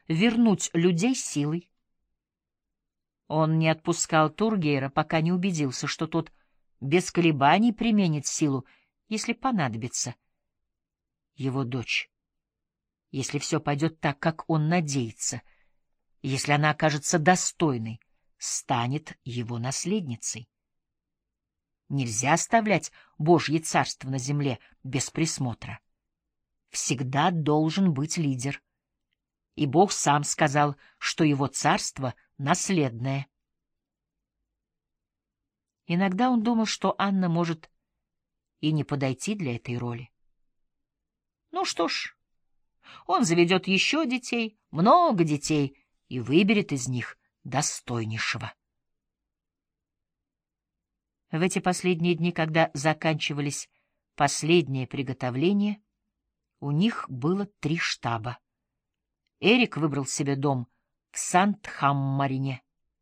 вернуть людей силой. Он не отпускал Тургейра, пока не убедился, что тот без колебаний применит силу, если понадобится. Его дочь, если все пойдет так, как он надеется, если она окажется достойной, станет его наследницей. Нельзя оставлять Божье царство на земле без присмотра. Всегда должен быть лидер. И Бог сам сказал, что его царство наследное. Иногда он думал, что Анна может и не подойти для этой роли. Ну что ж, он заведет еще детей, много детей, и выберет из них достойнейшего. В эти последние дни, когда заканчивались последние приготовления, у них было 3 штаба. Эрик выбрал себе дом в Сандхаммарине.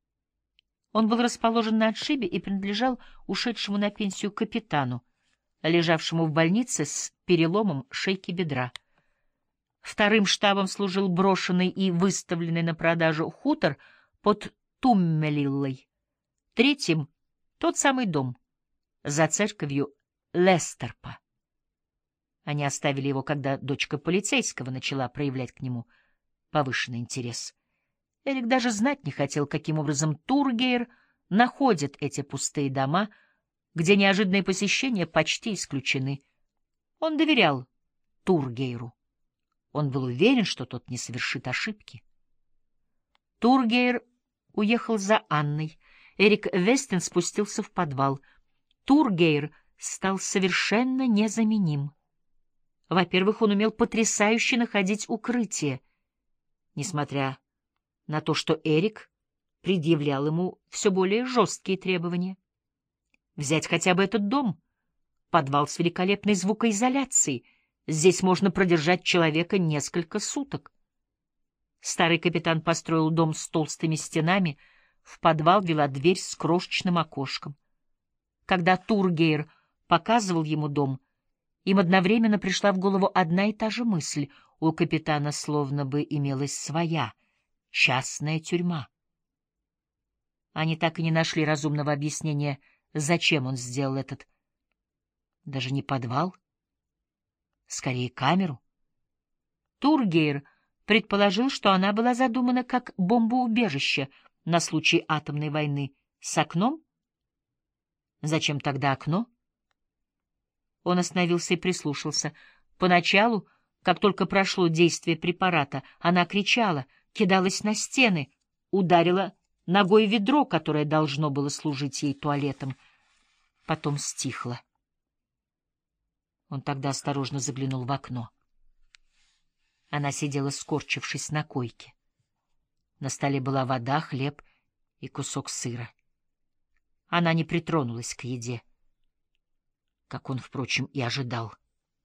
Он был расположен на отшибе и принадлежал ушедшему на пенсию капитану, лежавшему в больнице с переломом шейки бедра. 2-м штабом служил брошенный и выставленный на продажу хутор под Туммелиллой. 3-м — тот самый дом за церковью Лестерпа. Они оставили его, когда дочка полицейского начала проявлять к нему повышенный интерес. Эрик даже знать не хотел, каким образом Тургейр находит эти пустые дома, где неожиданные посещения почти исключены. Он доверял Тургейру. Он был уверен, что тот не совершит ошибки. Тургейр уехал за Анной. Эрик Вестин спустился в подвал. Тургейр стал совершенно незаменим. Во-первых, он умел потрясающе находить укрытие, несмотря на то, что Эрик предъявлял ему все более жесткие требования. Взять хотя бы этот дом. Подвал с великолепной звукоизоляцией. Здесь можно продержать человека несколько суток. Старый капитан построил дом с толстыми стенами, в подвал вела дверь с крошечным окошком. Когда Тургейр показывал ему дом, им одновременно пришла в голову одна и та же мысль. У капитана словно бы имелась своя частная тюрьма. Они так и не нашли разумного объяснения, зачем он сделал этот, даже не подвал, скорее камеру. Тургейр предположил, что она была задумана как бомбоубежище на случай атомной войны. С окном? Зачем тогда окно? Он остановился и прислушался. Поначалу, как только прошло действие препарата, она кричала, кидалась на стены, ударила ногой ведро, которое должно было служить ей туалетом. Потом стихла. Он тогда осторожно заглянул в окно. Она сидела, скорчившись на койке. На столе была вода, хлеб и кусок сыра. Она не притронулась к еде, как он, впрочем, и ожидал.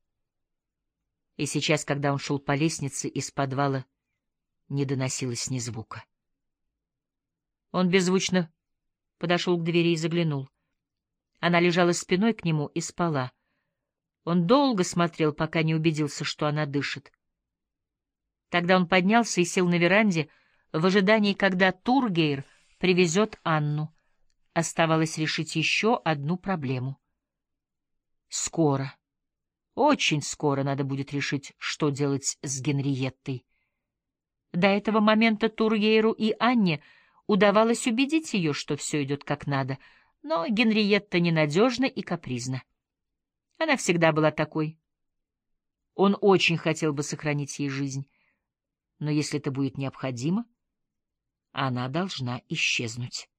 И сейчас, когда он шел по лестнице, из подвала не доносилось ни звука. Он беззвучно подошел к двери и заглянул. Она лежала спиной к нему и спала. Он долго смотрел, пока не убедился, что она дышит. Тогда он поднялся и сел на веранде в ожидании, когда Тургейр привезет Анну. Оставалось решить еще одну проблему. Скоро, очень скоро надо будет решить, что делать с Генриеттой. До этого момента Тургейру и Анне удавалось убедить ее, что все идет как надо, но Генриетта ненадежна и капризна. Она всегда была такой. Он очень хотел бы сохранить ей жизнь, но если это будет необходимо, она должна исчезнуть.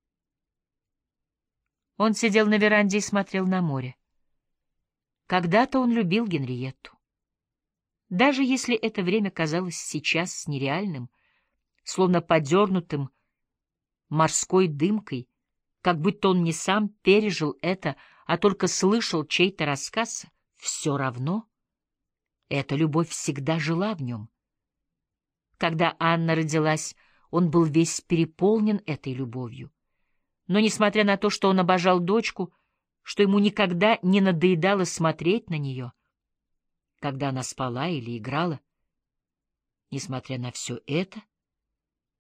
Он сидел на веранде и смотрел на море. Когда-то он любил Генриетту. Даже если это время казалось сейчас нереальным, словно подернутым морской дымкой, как будто он не сам пережил это, а только слышал чей-то рассказ, все равно эта любовь всегда жила в нем. Когда Анна родилась, он был весь переполнен этой любовью. Но, несмотря на то, что он обожал дочку, что ему никогда не надоедало смотреть на нее, когда она спала или играла, Несмотря на все это,